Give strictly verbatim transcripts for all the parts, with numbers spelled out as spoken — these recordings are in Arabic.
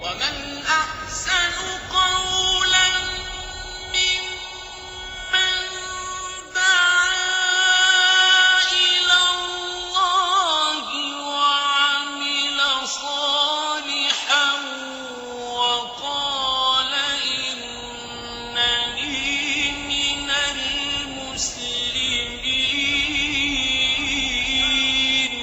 ومن أحسن قولا ممن دعا إلى الله وعمل صالحا وقال إنني من المسلمين.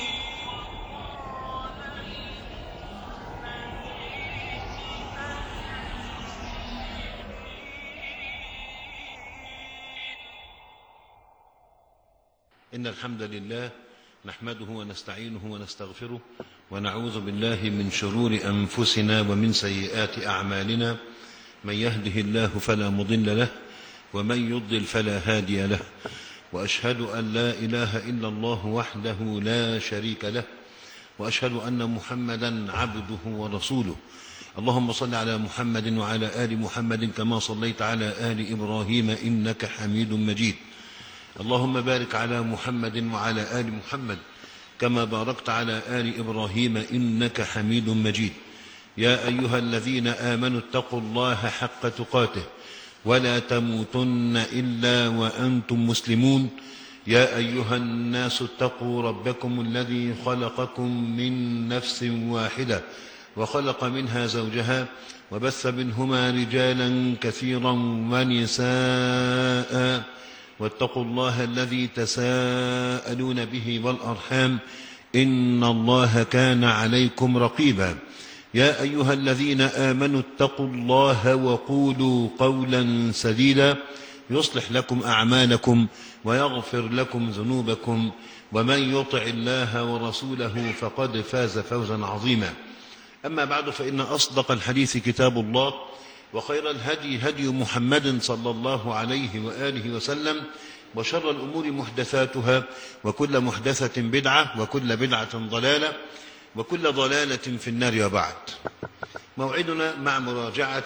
إن الحمد لله نحمده ونستعينه ونستغفره ونعوذ بالله من شرور أنفسنا ومن سيئات أعمالنا. من يهده الله فلا مضل له ومن يضلل فلا هادي له، وأشهد أن لا إله إلا الله وحده لا شريك له، وأشهد أن محمدا عبده ورسوله. اللهم صل على محمد وعلى آل محمد كما صليت على آل إبراهيم إنك حميد مجيد. اللهم بارك على محمد وعلى آل محمد كما باركت على آل إبراهيم إنك حميد مجيد. يا أيها الذين آمنوا اتقوا الله حق تقاته ولا تموتن إلا وأنتم مسلمون. يا أيها الناس اتقوا ربكم الذي خلقكم من نفس واحدة وخلق منها زوجها وبث منهما رجالا كثيرا ونساء، واتقوا الله الذي تساءلون به والأرحام إن الله كان عليكم رقيبا. يا أيها الذين آمنوا اتقوا الله وقولوا قولا سديدا يصلح لكم أعمالكم ويغفر لكم ذنوبكم، ومن يطع الله ورسوله فقد فاز فوزا عظيما. أما بعد، فإن أصدق الحديث كتاب الله، وخير الهدي هدي محمد صلى الله عليه وآله وسلم، وشر الأمور محدثاتها، وكل محدثة بدعة، وكل بدعة ضلالة، وكل ضلالة في النار. وبعد، موعدنا مع مراجعة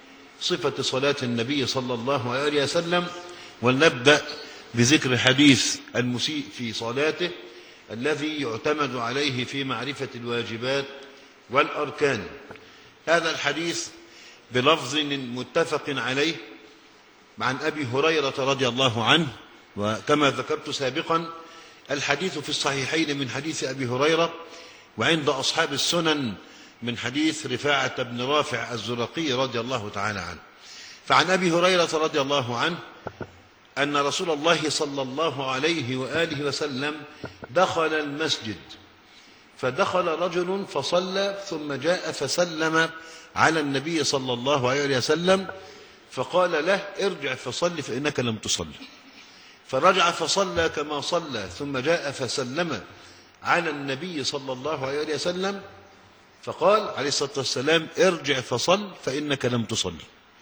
صفة صلاة النبي صلى الله عليه وسلم، ولنبدأ بذكر حديث المسيء في صلاته الذي يعتمد عليه في معرفة الواجبات والأركان. هذا الحديث بلفظ متفق عليه عن أبي هريرة رضي الله عنه، وكما ذكرت سابقا الحديث في الصحيحين من حديث أبي هريرة، وعند أصحاب السنن من حديث رفاعة بن رافع الزرقي رضي الله تعالى عنه. فعن أبي هريرة رضي الله عنه أن رسول الله صلى الله عليه وآله وسلم دخل المسجد، فدخل رجل فصلى ثم جاء فسلم على النبي صلى الله عليه وسلم، فقال له: ارجع فصل فإنك لم تصل. فرجع فصلى كما صلى، ثم جاء فسلم على النبي صلى الله عليه وسلم، فقال عليه الصلاة والسلام: ارجع فصل فإنك لم تصل.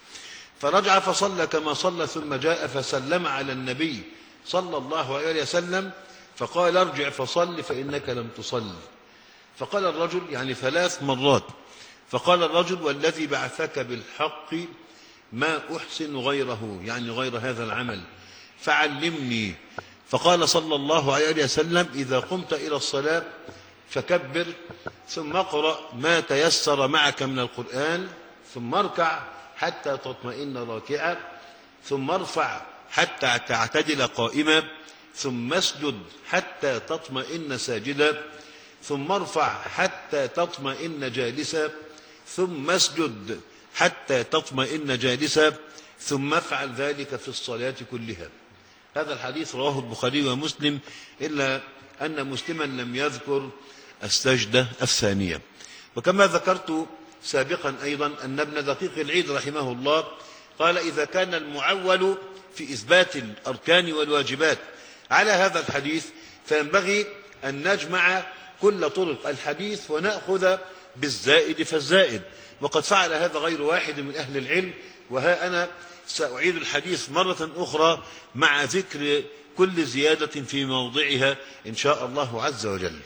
فرجع فصلى كما صلى، ثم جاء فسلم على النبي صلى الله عليه وسلم، فقال: ارجع فصل فإنك لم تصل. فقال الرجل، يعني ثلاث مرات، فقال الرجل: والذي بعثك بالحق ما أحسن غيره، يعني غير هذا العمل، فعلمني. فقال صلى الله عليه وسلم: إذا قمت إلى الصلاة فكبر، ثم اقرأ ما تيسر معك من القرآن، ثم اركع حتى تطمئن راكعا، ثم ارفع حتى تعتدل قائما، ثم اسجد حتى تطمئن ساجدا، ثم ارفع حتى تطمئن جالسا، ثم اسجد حتى تطمئن جالسا، ثم افعل ذلك في الصلاة كلها. هذا الحديث رواه البخاري ومسلم، إلا أن مسلما لم يذكر السجدة الثانية. وكما ذكرت سابقا أيضا أن ابن دقيق العيد رحمه الله قال: إذا كان المعول في إثبات الأركان والواجبات على هذا الحديث، فينبغي أن نجمع كل طرق الحديث ونأخذ بالزائد فالزائد، وقد فعل هذا غير واحد من أهل العلم. وها أنا سأعيد الحديث مرة أخرى مع ذكر كل زيادة في موضعها إن شاء الله عز وجل.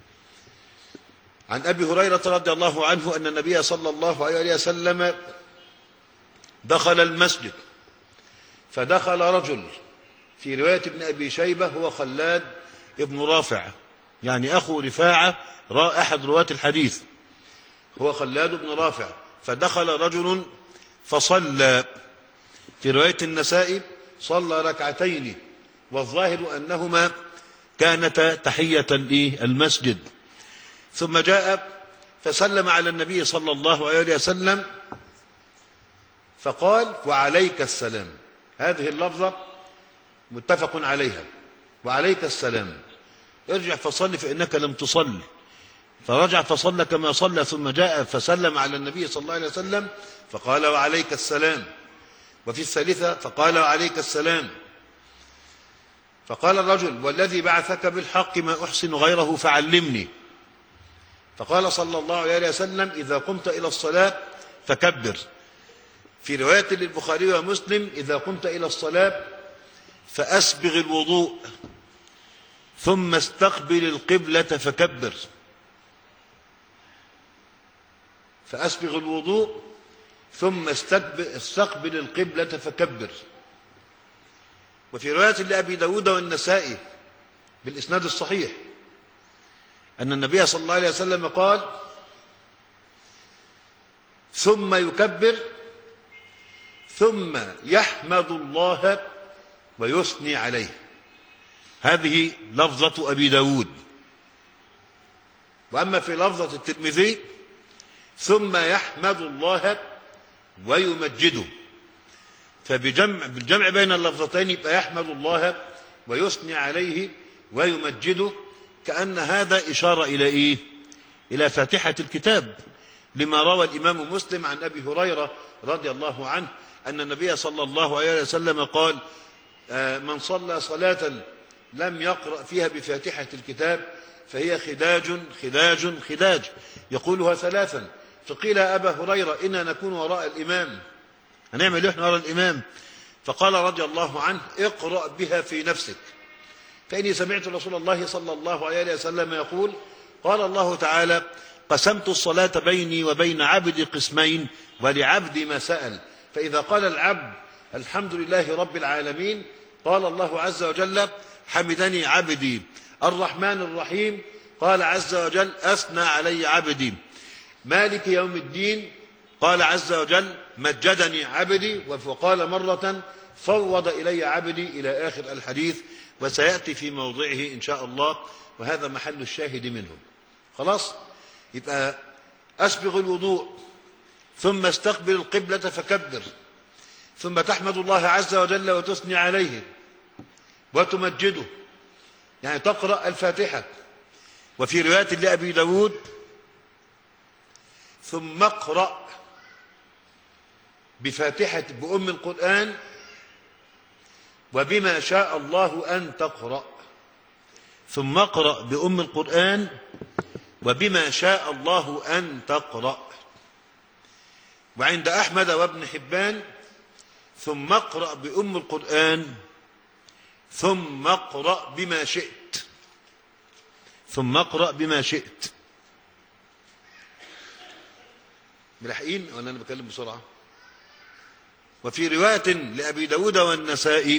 عن أبي هريرة رضي الله عنه أن النبي صلى الله عليه وسلم دخل المسجد، فدخل رجل، في رواية ابن أبي شيبة هو خلاد ابن رافع، يعني أخو رفاعة أحد رواة الحديث، هو خلاد بن رافع. فدخل رجل فصلى. في رواية النسائي صلى ركعتين، والظاهر أنهما كانتا تحية المسجد. ثم جاء فسلم على النبي صلى الله عليه وسلم فقال: وعليك السلام. هذه اللفظة متفق عليها، وعليك السلام. ارجع فصل فإنك لم تصل. فرجع فصلى كما صلى، ثم جاء فسلم على النبي صلى الله عليه وسلم فقال: وعليك السلام. وفي الثالثة فقال: وعليك السلام. فقال الرجل: والذي بعثك بالحق ما أحسن غيره فعلمني. فقال صلى الله عليه وسلم: إذا قمت إلى الصلاة فكبر. في رواية للبخاري ومسلم: إذا قمت إلى الصلاة فأسبغ الوضوء ثم استقبل القبلة فكبر. فأسبغ الوضوء ثم استقبل القبلة فكبر. وفي رواية لأبي داود والنسائي بالإسناد الصحيح أن النبي صلى الله عليه وسلم قال: ثم يكبر ثم يحمد الله ويثني عليه. هذه لفظة أبي داود. وأما في لفظة الترمذي: ثم يحمد الله ويمجده. فبجمع بالجمع بين اللفظتين يبقى يحمد الله ويثني عليه ويمجده، كأن هذا إشارة إلى إيه؟ إلى فاتحة الكتاب، لما روى الإمام مسلم عن أبي هريرة رضي الله عنه أن النبي صلى الله عليه وسلم قال: من صلى صلاة لم يقرأ فيها بفاتحة الكتاب فهي خداج خداج خداج، يقولها ثلاثا. فقيل: أبا هريرة إنا نكون وراء الإمام، هنعمل إحنا وراء الإمام؟ فقال رضي الله عنه: اقرأ بها في نفسك، فإني سمعت رسول الله صلى الله عليه وسلم يقول: قال الله تعالى: قسمت الصلاة بيني وبين عبدي قسمين ولعبدي ما سأل. فإذا قال العبد: الحمد لله رب العالمين، قال الله عز وجل: حمدني عبدي. الرحمن الرحيم، قال عز وجل: أثنى علي عبدي. مالك يوم الدين، قال عز وجل: مجدني عبدي. وقال مرة: فوض إلي عبدي، إلى آخر الحديث، وسيأتي في موضعه إن شاء الله، وهذا محل الشاهد منه. خلاص؟ يبقى أسبغ الوضوء ثم استقبل القبلة فكبر، ثم تحمد الله عز وجل وتثني عليه وتمجده، يعني تقرأ الفاتحة. وفي رواية لأبي داود: ثم اقرأ بفاتحة بأم القرآن وبما شاء الله أن تقرأ. ثم اقرأ بأم القرآن وبما شاء الله أن تقرأ. وعند أحمد وابن حبان: ثم اقرأ بأم القرآن ثم اقرأ بما شئت. ثم اقرأ بما شئت. ملحقين ولا أنا بكلم بسرعة؟ وفي رواية لأبي داود والنسائي: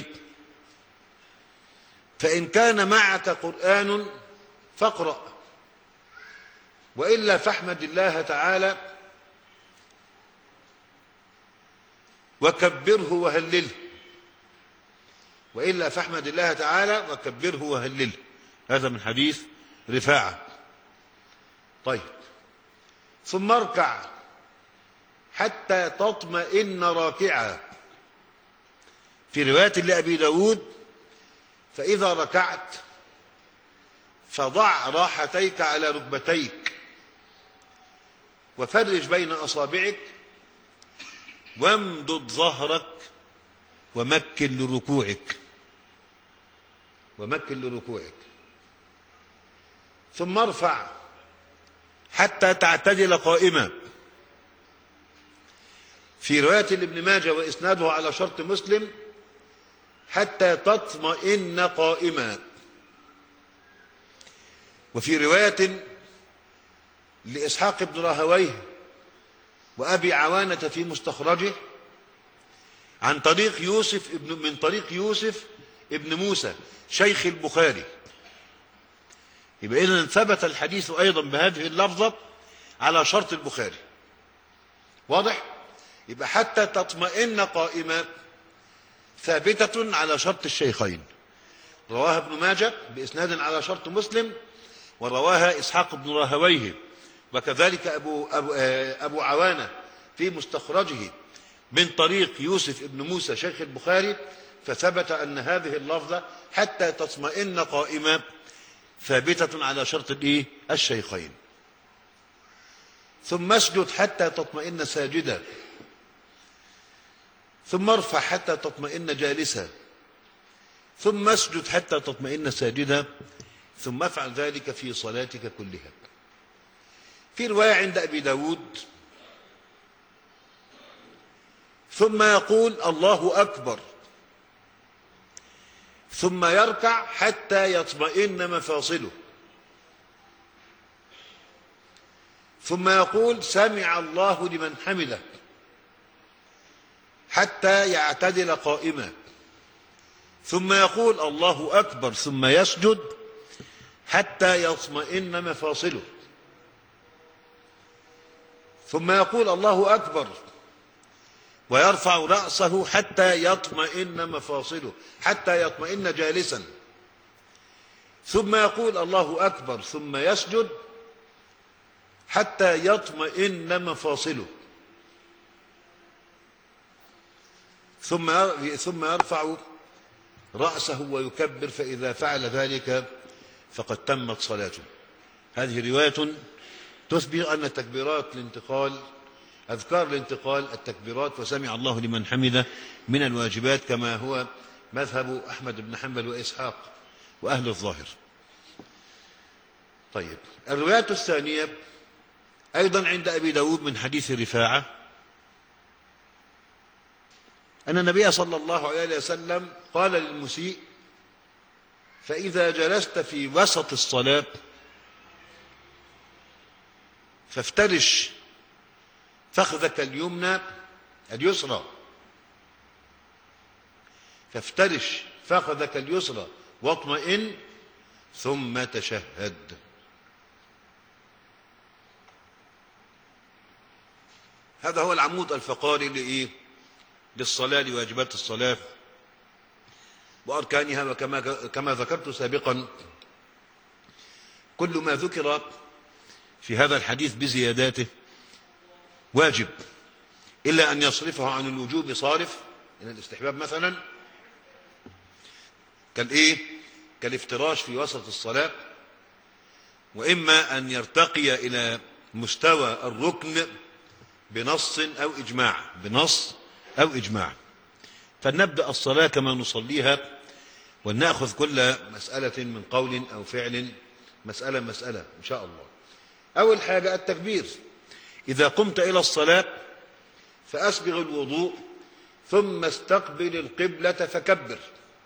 فإن كان معك قرآن فاقرأ، وإلا فاحمد الله تعالى وكبره وهلله. وإلا فاحمد الله تعالى وكبره وهلله. هذا من حديث رفاعة. طيب، ثم اركع حتى تطمئن راكعا. في رواية لأبي داود: فإذا ركعت فضع راحتيك على ركبتيك وفرج بين أصابعك وامدد ظهرك ومكن لركوعك ومكن لركوعك ثم ارفع حتى تعتدل قائما. في رواية لابن ماجه وإسناده على شرط مسلم: حتى تطمئن قائما. وفي رواية لإسحاق بن راهويه وأبي عوانة في مستخرجه عن طريق يوسف ابن من طريق يوسف ابن موسى شيخ البخاري. يبقى إذن ثبت الحديث أيضا بهذه اللفظة على شرط البخاري، واضح؟ يبقى حتى تطمئن قائمة ثابتة على شرط الشيخين، رواها ابن ماجه بإسناد على شرط مسلم، ورواها إسحاق بن راهويه، وكذلك أبو, أبو, أبو عوانة في مستخرجه من طريق يوسف بن موسى شيخ البخاري، فثبت أن هذه اللفظة حتى تطمئن قائمة ثابتة على شرط الإيه؟ الشيخين. ثم اسجد حتى تطمئن ساجدا، ثم ارفع حتى تطمئن جالسا، ثم اسجد حتى تطمئن ساجدا، ثم افعل ذلك في صلاتك كلها. في رواية عند أبي داود ثم يقول الله أكبر، ثم يركع حتى يطمئن مفاصله، ثم يقول سمع الله لمن حمده حتى يعتدل قائما، ثم يقول الله أكبر، ثم يسجد حتى يطمئن مفاصله، ثم يقول الله أكبر ويرفع رأسه حتى يطمئن مفاصله، حتى يطمئن جالسا، ثم يقول الله أكبر، ثم يسجد حتى يطمئن مفاصله، ثم ثم يرفع رأسه ويكبر، فإذا فعل ذلك فقد تمت صلاته. هذه رواية تثبت أن تكبيرات الانتقال، أذكار الانتقال، التكبيرات وسمع الله لمن حمده من الواجبات، كما هو مذهب أحمد بن حنبل وإسحاق وأهل الظاهر. طيب، الرواية الثانية أيضا عند أبي داود من حديث رفاعة أن النبي صلى الله عليه وسلم قال للمسيء: فإذا جلست في وسط الصلاة فافترش فخذك اليمنى اليسرى فافترش فخذك اليسرى واطمئن ثم تشهد. هذا هو العمود الفقري لإيه؟ للصلاة، لواجبات الصلاة وأركانها. وكما كما ذكرت سابقا، كل ما ذكر في هذا الحديث بزياداته واجب، إلا أن يصرفه عن الوجوب صارف إلى الاستحباب، مثلا كالإيه؟ كالافتراش في وسط الصلاة، وإما أن يرتقي إلى مستوى الركن بنص أو إجماع، بنص أو إجماع. فلنبدأ الصلاة كما نصليها، ونأخذ كل مسألة من قول أو فعل مسألة مسألة إن شاء الله. أول حاجة التكبير. إذا قمت إلى الصلاة فأسبغ الوضوء ثم استقبل القبلة فكبر.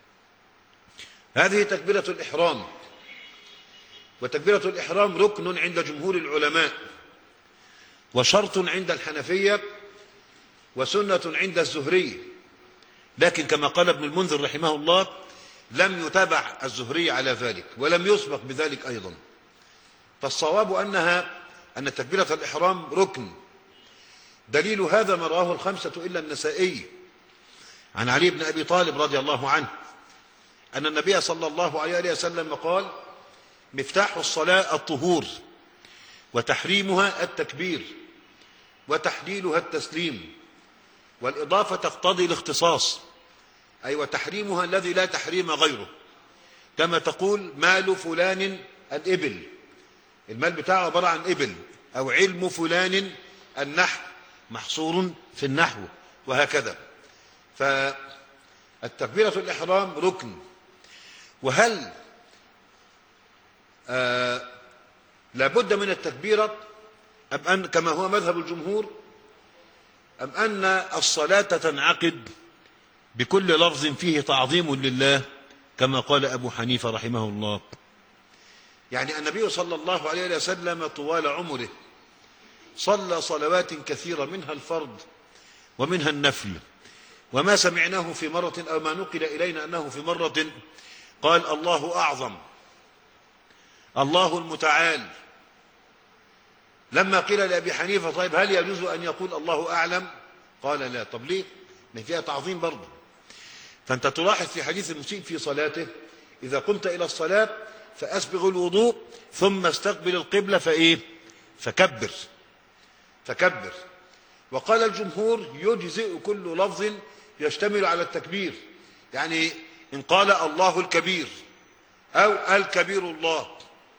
هذه تكبيرة الإحرام، وتكبيرة الإحرام ركن عند جمهور العلماء، وشرط عند الحنفية، وسنة عند الزهري. لكن كما قال ابن المنذر رحمه الله: لم يتبع الزهري على ذلك، ولم يسبق بذلك أيضا. فالصواب أنها أن تكبيرة الإحرام ركن. دليل هذا ما رواه الخمسة إلا النسائي عن علي بن أبي طالب رضي الله عنه أن النبي صلى الله عليه وسلم قال: مفتاح الصلاة الطهور، وتحريمها التكبير، وتحليلها التسليم. والإضافة تقتضي الاختصاص، أي وتحريمها الذي لا تحريم غيره، كما تقول مال فلان الإبل، المال بتاعه عبارة عن إبل، أو علم فلان النحو محصور في النحو، وهكذا. فالتكبيرة الإحرام ركن. وهل آه لابد من التكبيرة أم أن كما هو مذهب الجمهور، أم أن الصلاة تنعقد بكل لفظ فيه تعظيم لله كما قال أبو حنيفة رحمه الله؟ يعني النبي صلى الله عليه وسلم طوال عمره صلى صلوات كثيرة، منها الفرض ومنها النفل، وما سمعناه في مرة أو ما نقل إلينا أنه في مرة قال: الله أعظم، الله المتعال، لما قيل لأبي حنيفة طيب هل يجوز أن يقول الله أعلم؟ قال لا. طب ليه؟ ما فيها تعظيم برضه. فأنت تلاحظ في حديث المسيء في صلاته: إذا قمت إلى الصلاة فأسبغ الوضوء ثم استقبل القبلة فإيه؟ فكبر فكبر. وقال الجمهور: يجزئ كل لفظ يشتمل على التكبير، يعني إن قال الله الكبير أو الكبير الله.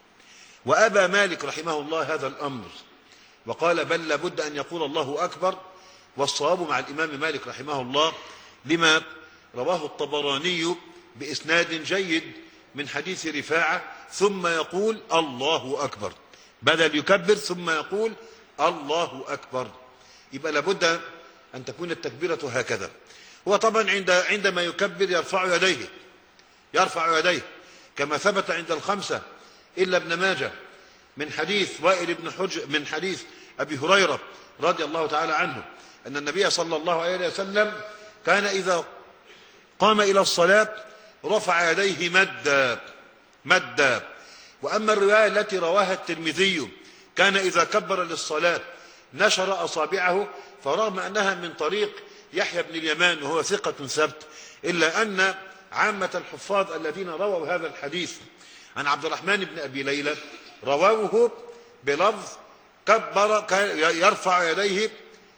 وأبى مالك رحمه الله هذا الأمر وقال: بل لابد أن يقول الله أكبر. والصواب مع الإمام مالك رحمه الله لما رواه الطبراني بإسناد جيد من حديث رفاعة: ثم يقول الله أكبر، بدل يكبر ثم يقول الله أكبر. يبقى لابد أن تكون التكبيرة هكذا. هو طبعا عند عندما يكبر يرفع يديه يرفع يديه كما ثبت عند الخمسة إلا ابن ماجه من حديث وائل بن حجر من حديث أبي هريرة رضي الله تعالى عنه أن النبي صلى الله عليه وسلم كان إذا قام إلى الصلاة رفع يديه مدا مدا. وأما الرواية التي رواها الترمذي كان إذا كبر للصلاة نشر أصابعه، فرغم أنها من طريق يحيى بن اليمان وهو ثقة ثبت، إلا أن عامة الحفاظ الذين رووا هذا الحديث عن عبد الرحمن بن أبي ليلى رووه بلفظ كبر يرفع يديه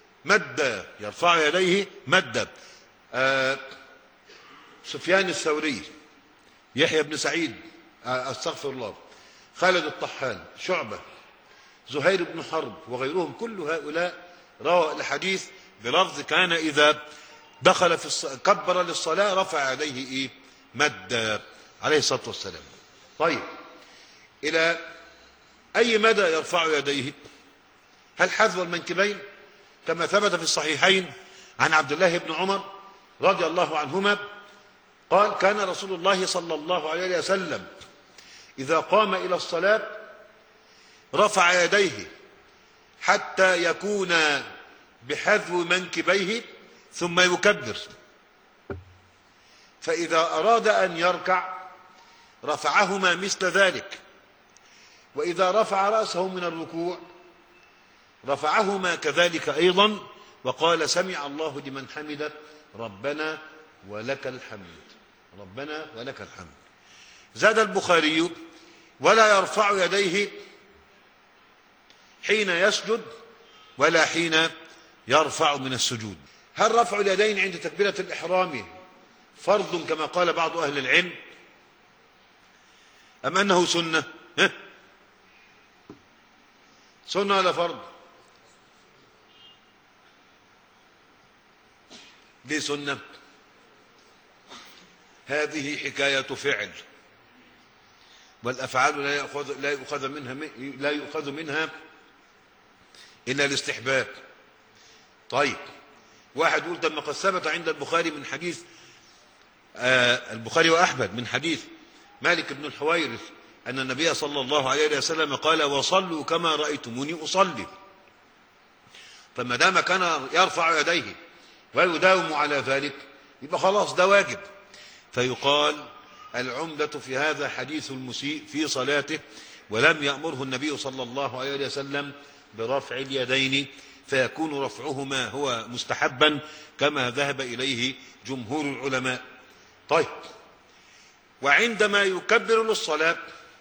مدا يرفع يديه مدا. آه سفيان الثوري، يحيى بن سعيد، آه استغفر الله، خالد الطحان، شعبة، زهير بن حرب وغيرهم، كل هؤلاء روى الحديث بلفظ كان إذا دخل في الص... كبر للصلاة رفع يديه إيه؟ مدا عليه الصلاة والسلام. طيب، إلى أي مدى يرفع يديه؟ هل حذو المنكبين كما ثبت في الصحيحين عن عبد الله بن عمر رضي الله عنهما قال: كان رسول الله صلى الله عليه وسلم إذا قام إلى الصلاة رفع يديه حتى يكون بحذو منكبيه ثم يكبر، فإذا أراد أن يركع رفعهما مثل ذلك، وإذا رفع رأسه من الركوع رفعهما كذلك أيضا، وقال: سمع الله لمن حمده ربنا ولك الحمد ربنا ولك الحمد. زاد البخاري: ولا يرفع يديه حين يسجد ولا حين يرفع من السجود. هل رفع اليدين عند تكبيرة الإحرام فرض كما قال بعض أهل العلم أم أنه سنة؟ ها؟ سنة ولا فرض؟ ليه سنة؟ هذه حكاية فعل، والأفعال لا يؤخذ لا يؤخذ منها لا يؤخذ منها إلا الاستحباب. طيب، واحد يقول: لما قد ثبت عند البخاري من حديث آه البخاري وأحمد من حديث مالك بن الحويرث أن النبي صلى الله عليه وسلم قال: وصلوا كما رأيتموني أصلي. فما دام كان يرفع يديه ويداوم على ذلك يبقى خلاص ده واجب. فيقال: العمدة في هذا حديث المسيء في صلاته، ولم يأمره النبي صلى الله عليه وسلم برفع اليدين، فيكون رفعهما هو مستحبا كما ذهب إليه جمهور العلماء. طيب، وعندما يكبر للصلاة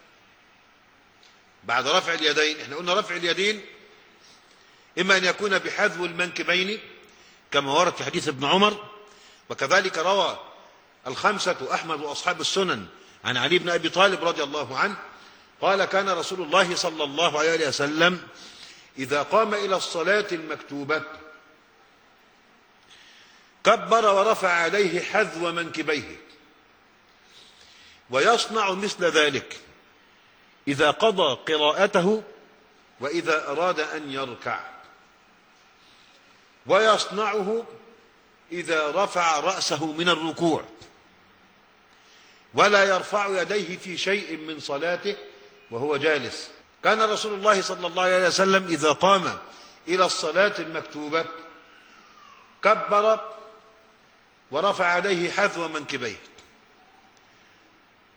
بعد رفع اليدين، احنا قلنا رفع اليدين إما أن يكون بحذو المنكبين كما ورد في حديث ابن عمر، وكذلك روى الخمسة أحمد وأصحاب السنن عن علي بن أبي طالب رضي الله عنه قال: كان رسول الله صلى الله عليه وسلم إذا قام إلى الصلاة المكتوبة كبر ورفع يديه حذو منكبيه، ويصنع مثل ذلك إذا قضى قراءته وإذا أراد أن يركع، ويصنعه إذا رفع رأسه من الركوع، ولا يرفع يديه في شيء من صلاته وهو جالس. كان رسول الله صلى الله عليه وسلم إذا قام إلى الصلاة المكتوبة كبر ورفع يديه حذو منكبيه،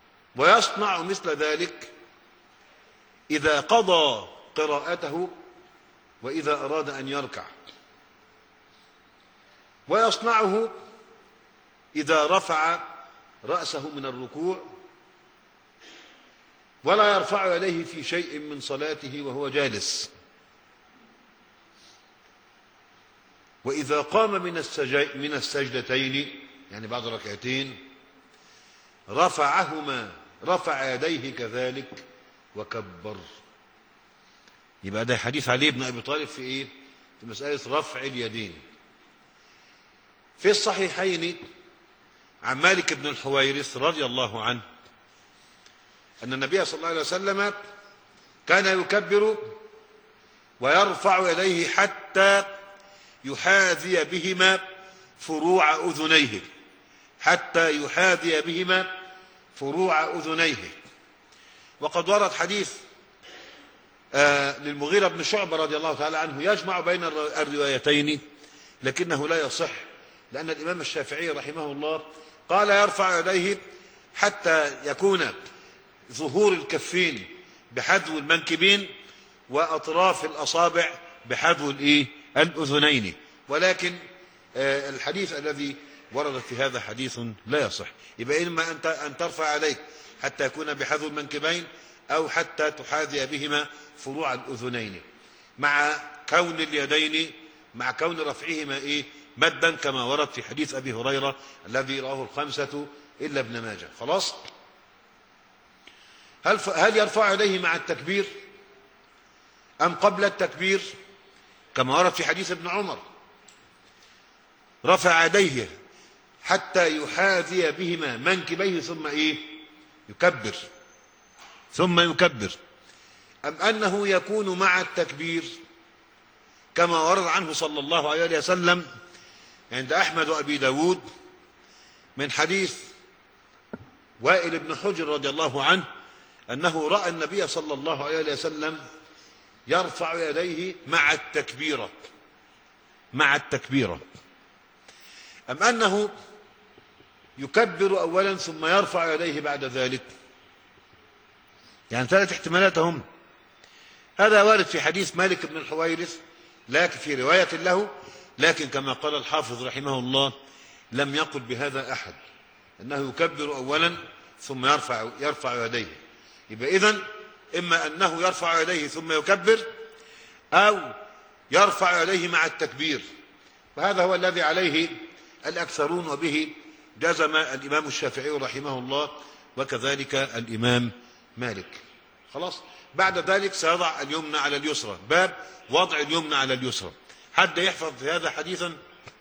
ويصنع مثل ذلك إذا قضى قراءته وإذا أراد أن يركع، ويصنعه إذا رفع رأسه من الركوع، ولا يرفع يديه في شيء من صلاته وهو جالس. وإذا قام من من السجدتين يعني بعد ركعتين رفعهما رفع يديه كذلك وكبر. يبقى ده حديث علي بن أبي طالب في إيه؟ في مسألة رفع اليدين. في الصحيحين عن مالك بن الحويرث رضي الله عنه أن النبي صلى الله عليه وسلم كان يكبر ويرفع يديه حتى يحاذي بهما فروع أذنيه حتى يحاذي بهما فروع أذنيه. وقد ورد حديث آه للمغيرة بن شعبة رضي الله تعالى عنه يجمع بين الروايتين، لكنه لا يصح، لأن الإمام الشافعي رحمه الله قال يرفع يديه حتى يكون ظهور الكفين بحذو المنكبين وأطراف الأصابع بحذو الإيه؟ الأذنين. ولكن آه الحديث الذي ورد في هذا حديث لا يصح. يبقى إما أن ترفع يديك حتى يكون بحذو المنكبين أو حتى تحاذي بهما فروع الأذنين، مع كون اليدين مع كون رفعهما إيه؟ مدا، كما ورد في حديث أبي هريرة الذي رواه الخمسة إلا ابن ماجه. خلاص. هل هل يرفع يديه مع التكبير أم قبل التكبير؟ كما ورد في حديث ابن عمر رفع يديه حتى يحاذي بهما منكبيه ثم إيه؟ يكبر ثم يكبر. أم أنه يكون مع التكبير كما ورد عنه صلى الله عليه وسلم عند أحمد وأبي داود من حديث وائل بن حجر رضي الله عنه أنه رأى النبي صلى الله عليه وسلم يرفع يديه مع التكبيرة مع التكبيرة أم أنه يكبر أولا ثم يرفع يديه بعد ذلك؟ يعني ثلاث احتمالات هم. هذا وارد في حديث مالك بن الحويرث لكن في رواية له، لكن كما قال الحافظ رحمه الله لم يقل بهذا أحد، أنه يكبر أولا ثم يرفع يرفع يديه. يبقى إذن إما أنه يرفع يديه ثم يكبر أو يرفع يديه مع التكبير، وهذا هو الذي عليه الأكثرون، وبه جزم الإمام الشافعي رحمه الله وكذلك الإمام مالك. خلاص. بعد ذلك سيضع اليمنى على اليسرى، باب وضع اليمنى على اليسرى. حد يحفظ في هذا حديثا؟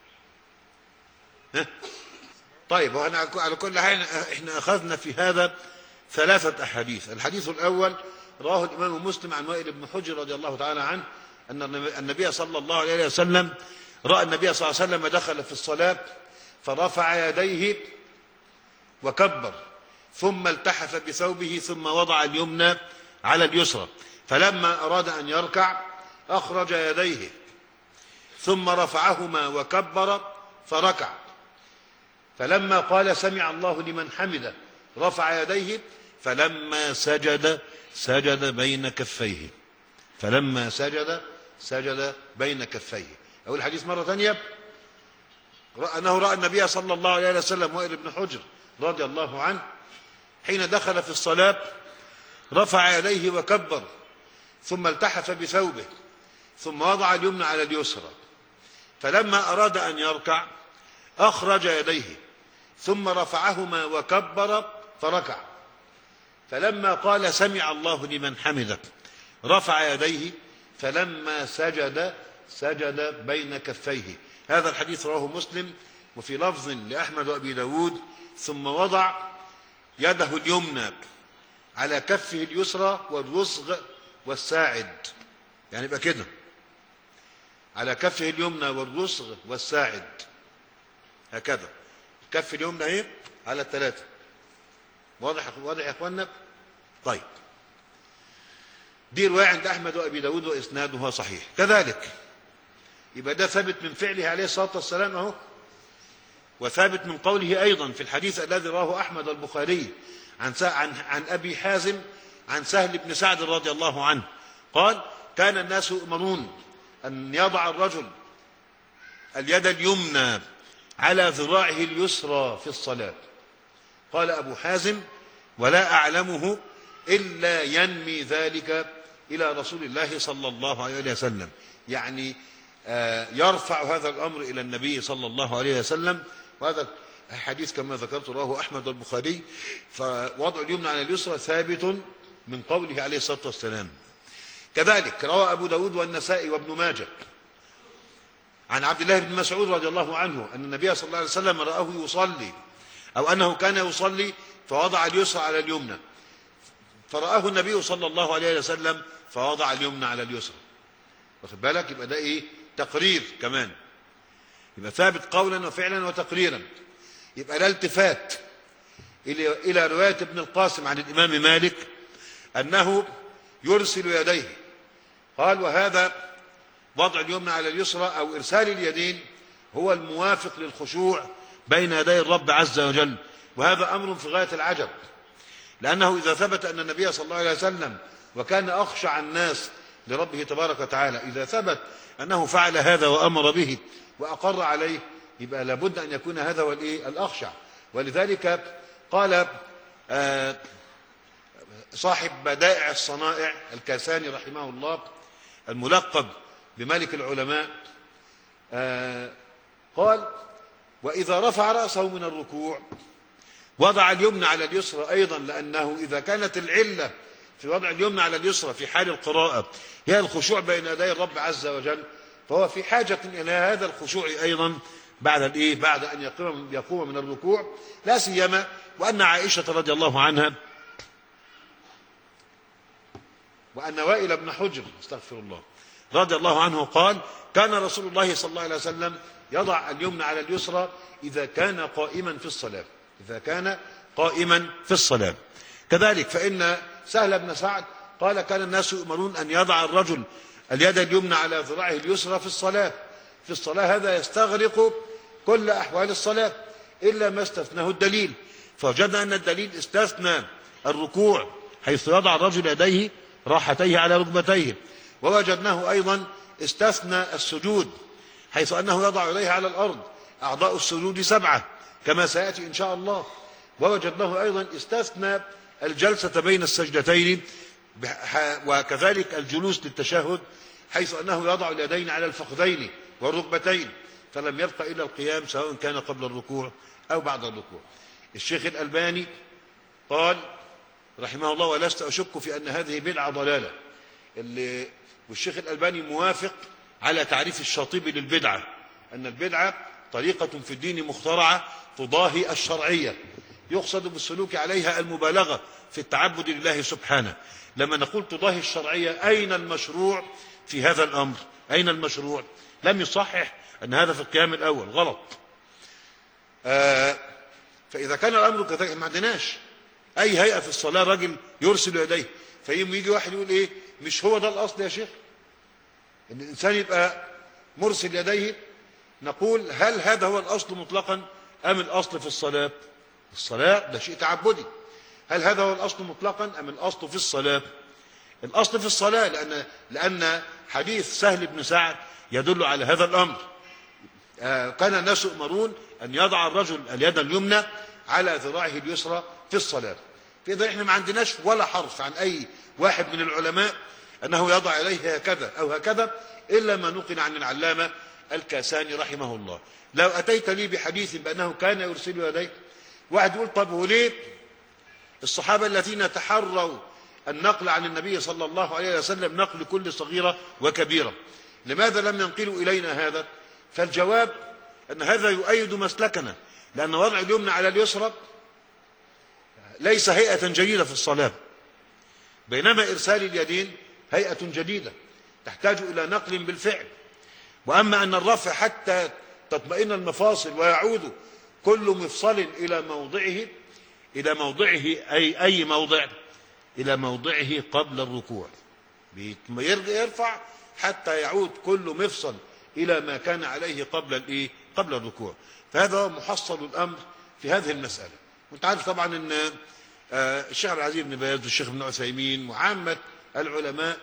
ها؟ طيب، وأنا على كل حال احنا أخذنا في هذا ثلاثة أحاديث. الحديث الأول رواه الإمام مسلم عن وائل بن حجر رضي الله تعالى عنه أن النبي صلى الله عليه وسلم رأى النبي صلى الله عليه وسلم دخل في الصلاة فرفع يديه وكبر ثم التحف بثوبه ثم وضع اليمنى على اليسرى، فلما أراد أن يركع أخرج يديه ثم رفعهما وكبر فركع، فلما قال سمع الله لمن حمده رفع يديه، فلما سجد سجد بين كفيه فلما سجد سجد بين كفيه. أو الحديث مرة ثانية أنه رأى النبي صلى الله عليه وسلم وائل بن حجر رضي الله عنه حين دخل في الصلاة رفع يديه وكبر ثم التحف بثوبه ثم وضع اليمنى على اليسرى، فلما أراد أن يركع أخرج يديه ثم رفعهما وكبر فركع، فلما قال سمع الله لمن حمده رفع يديه، فلما سجد سجد بين كفيه. هذا الحديث رواه مسلم، وفي لفظ لأحمد وأبي داود ثم وضع يده اليمنى على كفه اليسرى والوسغ والساعد، يعني يبقى كده على كفه اليمنى والوسغ والساعد هكذا، الكف اليمنى اهي على الثلاثة. واضح واضح يا اخوانا؟ طيب، دي رواية عند أحمد وأبي داود وإسنادها صحيح. كذلك يبقى ده ثابت من فعله عليه الصلاة والسلام اهو، وثابت من قوله أيضا في الحديث الذي رواه أحمد البخاري عن عن عن أبي حازم عن سهل بن سعد رضي الله عنه قال: كان الناس يؤمرون أن يضع الرجل اليد اليمنى على ذراعه اليسرى في الصلاة. قال أبو حازم: ولا أعلمه إلا ينمي ذلك إلى رسول الله صلى الله عليه وسلم، يعني يرفع هذا الأمر إلى النبي صلى الله عليه وسلم. وهذا الحديث كما ذكرت رواه أحمد والبخاري، فوضع اليمنى على اليسرى ثابت من قوله عليه الصلاة والسلام. كذلك روى أبو داود والنسائي وابن ماجه عن عبد الله بن مسعود رضي الله عنه أن النبي صلى الله عليه وسلم رآه يصلي، أو أنه كان يصلي فوضع اليسرى على اليمنى، فرآه النبي صلى الله عليه وسلم فوضع اليمنى على اليسرى. واخد بالك؟ يبقى ده إيه؟ تقرير كمان، يبقى ثابت قولا وفعلا وتقريرا. يبقى لا التفات إلى إلى رواية ابن القاسم عن الإمام مالك أنه يرسل يديه. قال: وهذا وضع اليمنى على اليسرى أو إرسال اليدين هو الموافق للخشوع بين يدي الرب عز وجل، وهذا أمر في غاية العجب، لأنه إذا ثبت أن النبي صلى الله عليه وسلم وكان أخشع الناس لربه تبارك وتعالى، إذا ثبت أنه فعل هذا وأمر به وأقر عليه، يبقى لابد أن يكون هذا هو الأخشع. ولذلك قال آه صاحب بدائع الصنائع الكاساني رحمه الله الملقب بملك العلماء، آه قال: وإذا رفع رأسه من الركوع وضع اليمنى على اليسرى أيضا، لأنه إذا كانت العلة في وضع اليمنى على اليسرى في حال القراءة هي الخشوع بين يدي الرب عز وجل، فهو في حاجة إلى هذا الخشوع أيضا بعد الإيه؟ بعد أن يقوم يقوم من الركوع، لا سيما وأن عائشة رضي الله عنها وأن وائل بن حجر استغفر الله رضي الله عنه قال: كان رسول الله صلى الله عليه وسلم يضع اليمنى على اليسرى إذا كان قائما في الصلاة، إذا كان قائما في الصلاة. كذلك فإن سهل بن سعد قال: كان الناس يؤمرون أن يضع الرجل اليد اليمنى على ذراعه اليسرى في الصلاة في الصلاة هذا يستغرق كل أحوال الصلاة إلا ما استثناه الدليل. فوجدنا أن الدليل استثنى الركوع حيث يضع الرجل يديه راحتيه على ركبتيه، ووجدناه أيضا استثنى السجود حيث أنه يضع يديه على الأرض، أعضاء السجود سبعة كما سيأتي إن شاء الله. ووجدناه أيضا استثنى الجلسة بين السجدتين، وكذلك الجلوس للتشهد حيث أنه يضع اليدين على الفخذين والركبتين، فلم يبق إلا القيام سواء كان قبل الركوع أو بعد الركوع. الشيخ الألباني قال رحمه الله: ولست أشك في أن هذه بدعة ضلالة. اللي والشيخ الألباني موافق على تعريف الشاطبي للبدعة، أن البدعة طريقة في الدين مخترعة تضاهي الشرعية، يقصد بالسلوك عليها المبالغة في التعبد لله سبحانه. لما نقول تضاهي الشرعية، أين المشروع في هذا الأمر؟ أين المشروع؟ لم يصحح أن هذا في القيام الأول، غلط. آه فإذا كان الأمر كذلك ما عندناش أي هيئة في الصلاة رجل يرسل يديه، فيجي واحد يقول إيه؟ مش هو ده الأصل يا شيخ؟ إن الإنسان يبقى مرسل يديه. نقول: هل هذا هو الأصل مطلقا أم الأصل في الصلاة؟ الصلاة ده شيء تعبدي، هل هذا هو الأصل مطلقا أم الأصل في الصلاة؟ الأصل في الصلاة، لأن لأن حديث سهل بن سعد يدل على هذا الأمر. آه كان الناس يؤمرون أن يضع الرجل اليد اليمنى على ذراعه اليسرى في الصلاة. فإذا إحنا ما عندناش ولا حرف عن أي واحد من العلماء أنه يضع إليه هكذا أو هكذا، إلا ما نقل عن العلامة الكاساني رحمه الله. لو أتيت لي بحديث بأنه كان يرسل يديه، واحد يقول: طب وليه الصحابة الذين تحروا النقل عن النبي صلى الله عليه وسلم نقل كل صغيرة وكبيرة لماذا لم ينقلوا إلينا هذا؟ فالجواب أن هذا يؤيد مسلكنا، لأن وضع اليمنى على اليسرى ليس هيئة جديدة في الصلاة، بينما إرسال اليدين هيئة جديدة تحتاج إلى نقل بالفعل. وأما أن الرفع حتى تطمئن المفاصل ويعود كل مفصل إلى موضعه إلى موضعه أي أي موضع إلى موضعه قبل الركوع، يرفع حتى يعود كل مفصل إلى ما كان عليه قبل الإيه؟ قبل الركوع. فهذا هو محصل الأمر في هذه المسألة. وأنت عارف طبعا أن الشيخ عبد العزيز بن باز والشيخ ابن عثيمين وعامة العلماء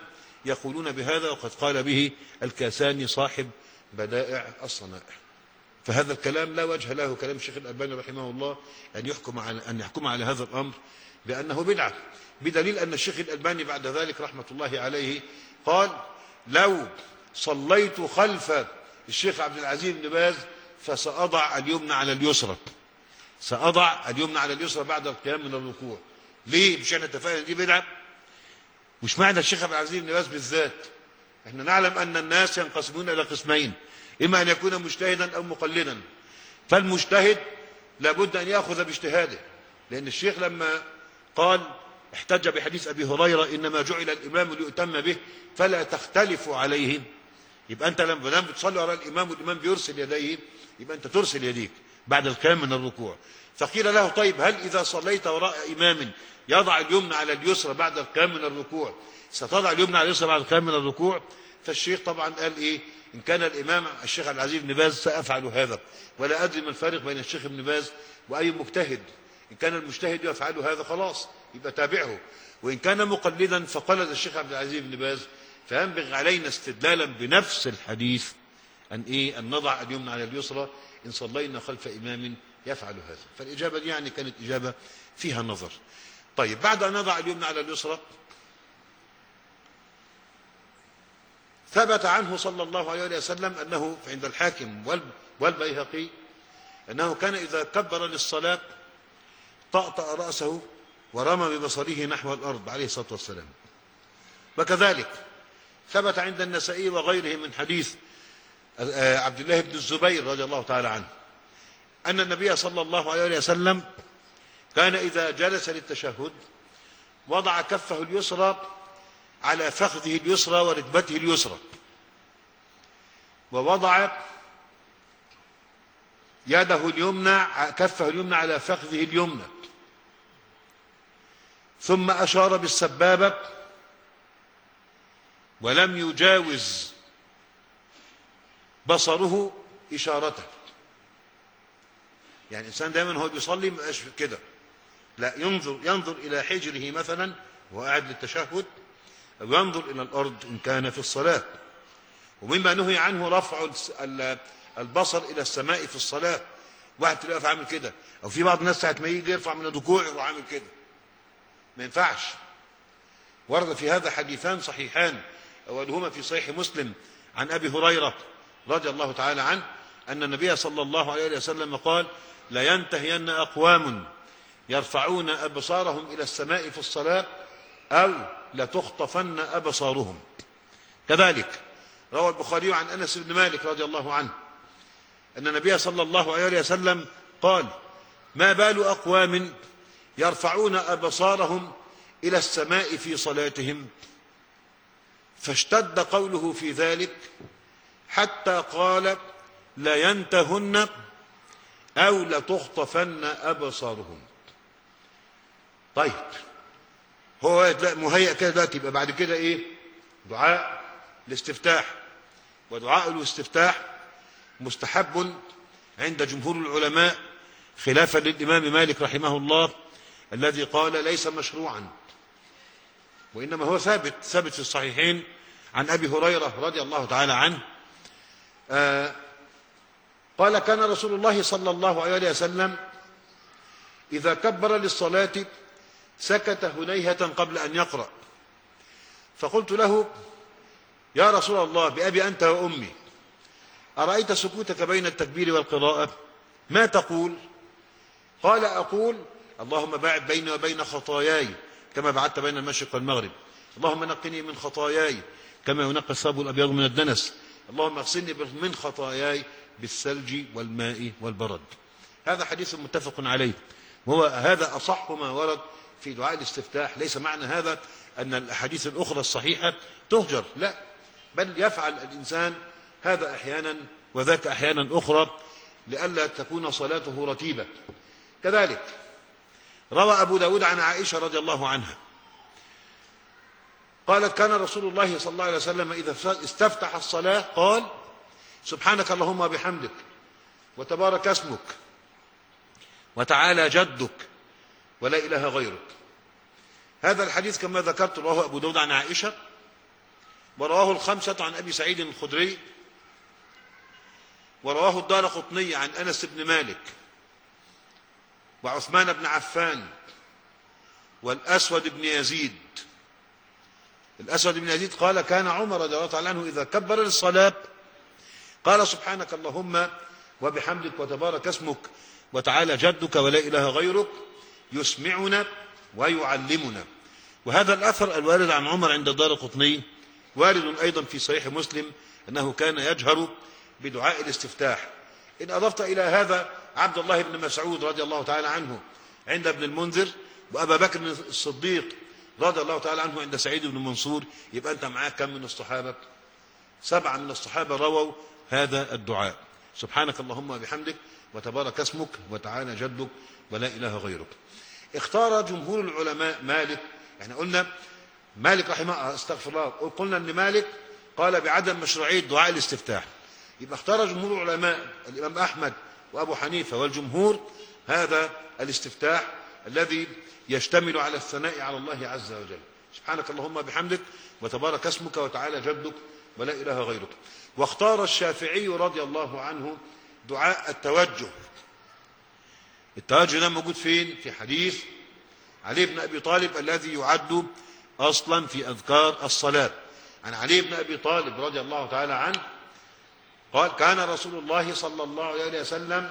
يقولون بهذا، وقد قال به الكاساني صاحب بدائع الصنائع. فهذا الكلام لا وجه له، كلام الشيخ الألباني رحمه الله أن يحكم على أن يحكم على هذا الأمر بأنه بدعة، بدليل أن الشيخ الألباني بعد ذلك رحمة الله عليه قال: لو صليت خلف الشيخ عبد العزيز بن باز فسأضع اليمنى على اليسرى، سأضع اليمنى على اليسرى بعد القيام من الركوع. ليه؟ مش احنا اتفقنا دي بدعة؟ مش معنى الشيخ عبد العزيز بن باز بالذات. احنا نعلم أن الناس ينقسمون إلى قسمين، إما أن يكون مجتهدا أو مقلدا. فالمجتهد لابد أن يأخذ باجتهاده، لأن الشيخ لما قال احتج بحديث أبي هريرة: إنما جعل الإمام ليؤتم به فلا تختلفوا عليه. يبقى أنت لما بتصلي وراء الإمام والإمام بيرسل يديه، يبقى أنت ترسل يديك بعد القيام من الركوع. فقيل له: طيب هل إذا صليت وراء إمام يضع اليمنى على اليسرى بعد القيام من الركوع ستضع اليمنى على اليسرى بعد القيام من الركوع؟ فالشيخ طبعا قال إيه: إن كان الإمام الشيخ عبد العزيز بن باز سأفعل هذا، ولا أدري ما الفارق بين الشيخ ابن باز وأي مجتهد. إن كان المجتهد يفعل هذا خلاص يبقى تابعه، وإن كان مقلدا فقلد الشيخ عبد العزيز بن باز. فينبغي علينا استدلالا بنفس الحديث أن إيه أن نضع اليمنى على اليسرى إن صلينا خلف إمام يفعل هذا. فالإجابة دي يعني كانت إجابة فيها نظر. طيب بعد أن نضع اليمنى على اليسرى ثبت عنه صلى الله عليه وسلم أنه عند الحاكم والبيهقي أنه كان إذا كبر للصلاة طأطأ رأسه ورمى ببصره نحو الأرض عليه الصلاة والسلام. وكذلك ثبت عند النسائي وغيره من حديث عبد الله بن الزبير رضي الله تعالى عنه أن النبي صلى الله عليه وسلم كان إذا جلس للتشهد وضع كفه اليسرى على فخذه اليسرى وركبته اليسرى، ووضع يده اليمنى كفه اليمنى على فخذه اليمنى، ثم أشار بالسبابة ولم يجاوز بصره إشارته. يعني الإنسان دائما هو بيصلي ما يبقاش كده، لا، ينظر ينظر إلى حجره مثلا وهو قاعد للتشهد، أو ينظر إلى الأرض إن كان في الصلاة. ومما نهي عنه رفع البصر إلى السماء في الصلاة. واحد تلاقيه عامل كده، أو في بعض الناس ساعة ما يجي يرفع من الركوع يروح عامل كده، ما ينفعش. ورد في هذا حديثان صحيحان، أولهما في صحيح مسلم عن أبي هريرة رضي الله تعالى عنه أن النبي صلى الله عليه وسلم قال: لا ينتهين أقوام يرفعون أبصارهم إلى السماء في الصلاة أو لتخطفن أبصارهم. كذلك روى البخاري عن أنس بن مالك رضي الله عنه أن النبي صلى الله عليه وسلم قال: ما بال أقوام يرفعون أبصارهم إلى السماء في صلاتهم، فاشتد قوله في ذلك حتى قال: لا ينتهن أو لتخطفن أبصارهم. طيب هو مهيئ كده دلوقتي، يبقى بعد كده إيه؟ دعاء الاستفتاح. ودعاء الاستفتاح مستحب عند جمهور العلماء خلافا للإمام مالك رحمه الله الذي قال ليس مشروعا، وإنما هو ثابت ثابت في الصحيحين عن أبي هريرة رضي الله تعالى عنه آه قال: كان رسول الله صلى الله عليه وسلم إذا كبر للصلاة سكت هنيهة قبل أن يقرأ، فقلت له: يا رسول الله بأبي أنت وأمي، أرأيت سكوتك بين التكبير والقراءة ما تقول؟ قال: أقول: اللهم باعد بيني وبين خطاياي كما بعدت بين المشرق والمغرب، اللهم نقني من خطاياي كما ينقى الثوب الأبيض من الدنس، اللهم اغسلني من خطاياي بالثلج والماء والبرد. هذا حديث متفق عليه، وهو هذا أصح ما ورد في دعاء الاستفتاح. ليس معنى هذا أن الأحاديث الأخرى الصحيحة تهجر، لا، بل يفعل الإنسان هذا أحيانا وذاك أحيانا أخرى لئلا تكون صلاته رتيبة. كذلك روى أبو داود عن عائشة رضي الله عنها قالت: كان رسول الله صلى الله عليه وسلم إذا استفتح الصلاة قال: سبحانك اللهم وبحمدك وتبارك اسمك وتعالى جدك ولا إله غيرك. هذا الحديث كما ذكرت رواه أبو داود عن عائشة، ورواه الخمسة عن أبي سعيد الخدري، ورواه الدارقطني عن أنس بن مالك وعثمان بن عفان والأسود بن يزيد. الأسود بن يزيد قال كان عمر رضي الله تعالى عنه إذا كبر للصلاة قال سبحانك اللهم وبحمدك وتبارك اسمك وتعالى جدك ولا إله غيرك يسمعنا ويعلمنا. وهذا الأثر الوارد عن عمر عند الدارقطني وارد أيضا في صحيح مسلم أنه كان يجهر بدعاء الاستفتاح. إن أضفت إلى هذا عبد الله بن مسعود رضي الله تعالى عنه عند ابن المنذر، وأبا بكر الصديق رضي الله تعالى عنه عند سعيد بن منصور، يبقى أنت معاك كم من الصحابة؟ سبعة من الصحابة رووا هذا الدعاء، سبحانك اللهم وبحمدك وتبارك اسمك وتعالى جدك ولا إله غيرك. اختار جمهور العلماء مالك، يعني قلنا مالك رحمه استغفر الله، قلنا أن مالك قال بعدم مشروعية دعاء الاستفتاح، يبقى اختار جمهور العلماء الإمام أحمد وأبو حنيفة والجمهور هذا الاستفتاح الذي يشتمل على الثناء على الله عز وجل، سبحانك اللهم بحمدك وتبارك اسمك وتعالى جدك ولا إله غيرك. واختار الشافعي رضي الله عنه دعاء التوجه. التوجه ده موجود فين؟ في حديث علي بن أبي طالب الذي يعد أصلا في أذكار الصلاة. عن علي بن أبي طالب رضي الله تعالى عنه قال كان رسول الله صلى الله عليه وسلم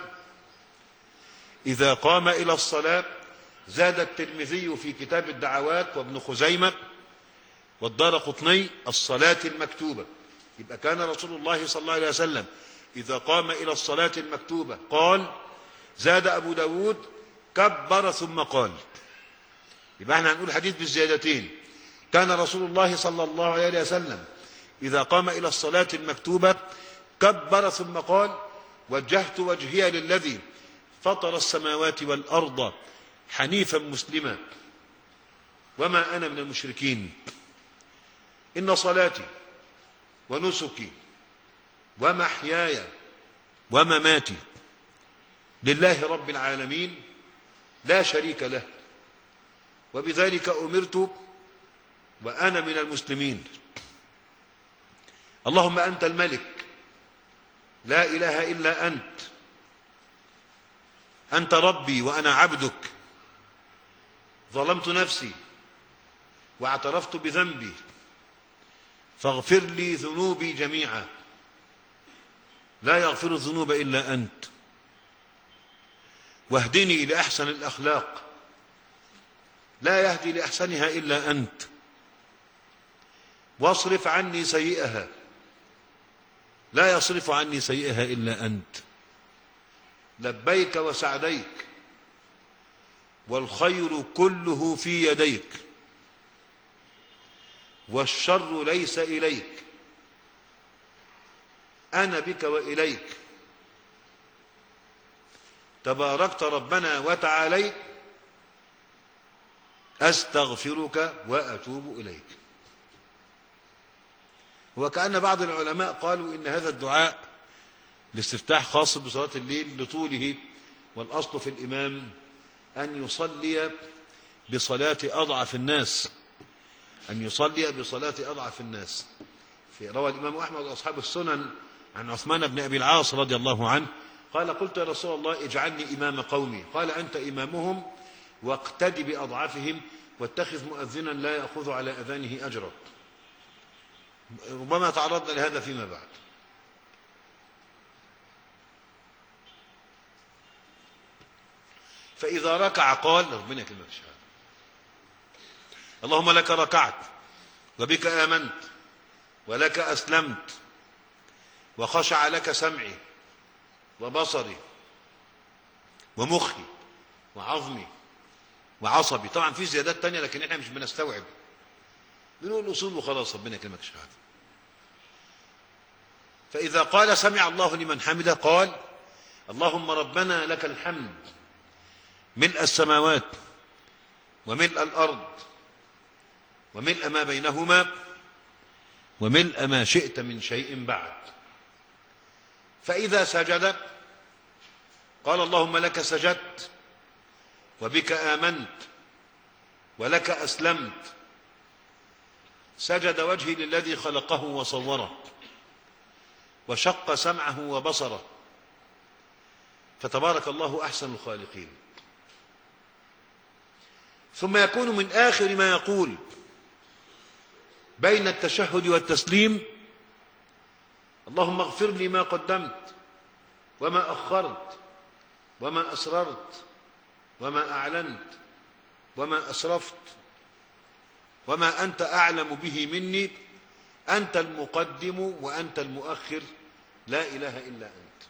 إذا قام إلى الصلاة، زاد الترمذي في كتاب الدعوات وابن خزيمة والدارقطني الصلاة المكتوبة، يبقى كان رسول الله صلى الله عليه وسلم إذا قام إلى الصلاة المكتوبة قال. زاد أبو داود كبر ثم قال، يبقى احنا هنقول حديث بالزيادتين. كان رسول الله صلى الله عليه وسلم إذا قام إلى الصلاة المكتوبة كبر ثم قال وجهت وجهي للذي فطر السماوات والأرض حنيفا مسلما وما أنا من المشركين، إن صلاتي ونسكي ومحياي ومماتي لله رب العالمين لا شريك له وبذلك أمرت وأنا من المسلمين. اللهم أنت الملك لا إله إلا أنت، أنت ربي وأنا عبدك، ظلمت نفسي واعترفت بذنبي فاغفر لي ذنوبي جميعا لا يغفر الذنوب إلا أنت، واهدني لأحسن الأخلاق لا يهدي لأحسنها إلا أنت، واصرف عني سيئها لا يصرف عني سيئها إلا أنت، لبيك وسعديك والخير كله في يديك والشر ليس إليك، أنا بك وإليك، تباركت ربنا وتعاليت، أستغفرك وأتوب إليك. وكأن بعض العلماء قالوا إن هذا الدعاء الاستفتاح خاص بصلاة الليل لطوله، والأصل في الإمام أن يصلي بصلاة أضعف الناس، أن يصلي بصلاة أضعف الناس. في روى الإمام أحمد وأصحاب السنن عن عثمان بن أبي العاص رضي الله عنه قال قلت يا رسول الله اجعلني إمام قومي، قال أنت إمامهم واقتد بأضعفهم واتخذ مؤذنا لا يأخذ على أذانه أجرا. ربما تعرضنا لهذا فيما بعد. فإذا ركع قال ربنا يكرمك الشهادة اللهم لك ركعت وبك آمنت ولك أسلمت وخشع لك سمعي وبصري ومخي وعظمي وعصبي. طبعا في زيادات تانية لكن احنا مش بنستوعب، بنقول الأصول وخلاص ربنا يكرمك الشهادة. فإذا قال سمع الله لمن حمده قال اللهم ربنا لك الحمد ملء السماوات وملء الأرض وملء ما بينهما وملء ما شئت من شيء بعد. فإذا سجد قال اللهم لك سجدت وبك آمنت ولك أسلمت سجد وجهي للذي خلقه وصوره وشق سمعه وبصره فتبارك الله أحسن الخالقين. ثم يكون من آخر ما يقول بين التشهد والتسليم: اللهم اغفر لي ما قدمت وما أخرت وما أسررت وما أعلنت وما أسرفت وما أنت أعلم به مني، أنت المقدم وأنت المؤخر، لا إله إلا أنت.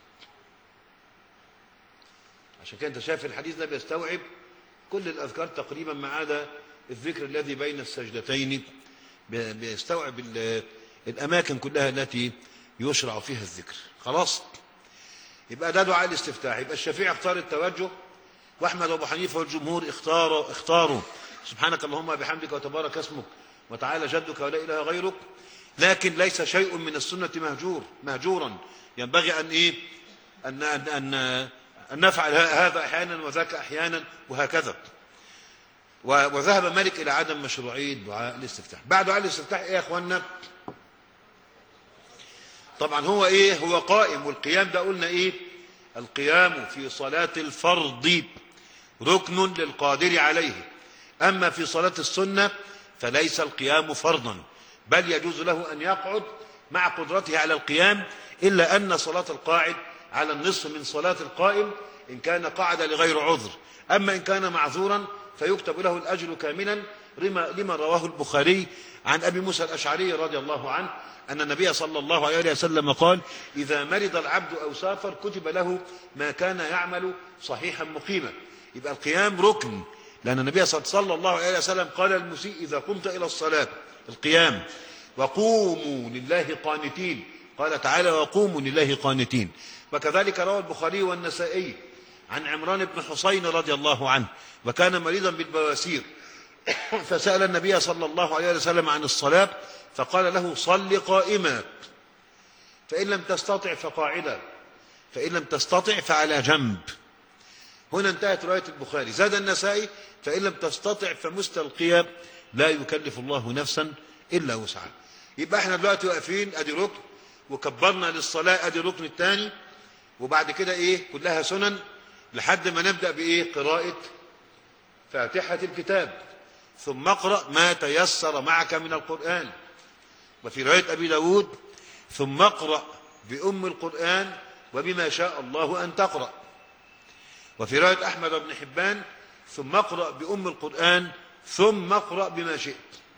عشان كده أنت شايف الحديث ده بيستوعب كل الأذكار تقريبا ما عدا الذكر الذي بين السجدتين، بيستوعب الأماكن كلها التي يشرع فيها الذكر. خلاص، يبقى ده دعاء الاستفتاح. يبقى الشافعي اختار التوجه، وأحمد وأبو حنيفة والجمهور اختاروا اختاروا سبحانك اللهم بحمدك وتبارك اسمك وتعالى جدك ولا إله غيرك. لكن ليس شيء من السنة مهجور مهجورا، ينبغي أن إيه أن أن أن, أن نفعل هذا أحيانا وذاك أحيانا وهكذا. وذهب مالك إلى عدم مشروعية دعاء الاستفتاح. بعد دعاء الاستفتاح إيه يا أخوانا؟ طبعا هو إيه؟ هو قائم، والقيام ده قلنا إيه؟ القيام في صلاة الفرض ركن للقادر عليه، أما في صلاة السنة فليس القيام فرضا، بل يجوز له أن يقعد مع قدرته على القيام، إلا أن صلاة القاعد على النصف من صلاة القائم إن كان قعد لغير عذر. أما إن كان معذورا فيكتب له الأجر كاملا، لما رواه البخاري عن أبي موسى الأشعري رضي الله عنه أن النبي صلى الله عليه وسلم قال: إذا مرض العبد أو سافر كتب له ما كان يعمل صحيحا مقيما. يبقى القيام ركن، لأن النبي صلى الله عليه وسلم قال للمسيء: إذا قمت إلى الصلاة، القيام، وقوموا لله قانتين، قال تعالى: وقوموا لله قانتين. وكذلك روى البخاري والنسائي عن عمران بن حسين رضي الله عنه، وكان مريضا بالبواسير، فسأل النبي صلى الله عليه وسلم عن الصلاة فقال له: صل قائما، فإن لم تستطع فقاعدا، فإن لم تستطع فعلى جنب. هنا انتهت رواية البخاري. زاد النسائي: فإن لم تستطع فمستلقيا، لا يكلف الله نفسا إلا وسعها. يبقى احنا دلوقتي واقفين، ادي ركن، وكبرنا للصلاة، ادي الركن الثاني، وبعد كده ايه؟ كلها سنن، لحد ما نبدأ بايه؟ قراءة فاتحة الكتاب، ثم اقرأ ما تيسر معك من القرآن. وفي رواية أبي داود: ثم اقرأ بأم القرآن وبما شاء الله أن تقرأ. وفي رواية أحمد بن حبان: ثم اقرأ بأم القرآن ثم اقرأ بما شئت.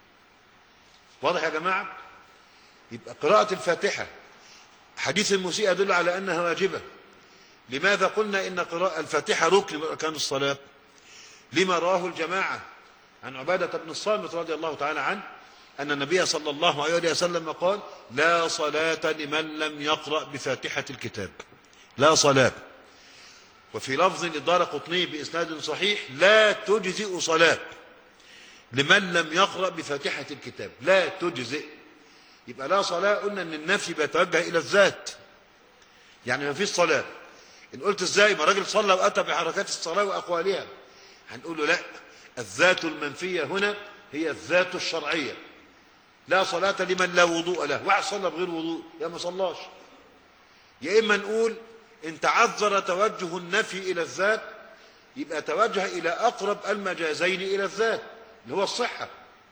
واضح يا جماعة؟ يبقى قراءة الفاتحة، حديث المسيء يدل على أنها واجبة. لماذا قلنا إن قراءة الفاتحة ركن من أركان الصلاة؟ لما رواه الجماعة عن عبادة بن الصامت رضي الله تعالى عنه أن النبي صلى الله عليه وسلم قال: لا صلاة لمن لم يقرأ بفاتحة الكتاب، لا صلاة. وفي لفظ للدارقطني بإسناد صحيح: لا تجزئ صلاة لمن لم يقرأ بفاتحة الكتاب، لا تجزئ. يبقى لا صلاة قلنا أن النفي بيتوجه إلى الذات، يعني ما فيش صلاة. إن قلت إزاي؟ ما راجل صلى وأتى بحركات الصلاة وأقوالها، هنقول له لا، الذات المنفية هنا هي الذات الشرعية. لا صلاة لمن لا وضوء له، واحد صلى بغير وضوء يا ما صلاش. يا إما نقول إن تعذر توجه النفي إلى الذات، يبقى توجه إلى أقرب المجازين إلى الذات اللي هو الصحة،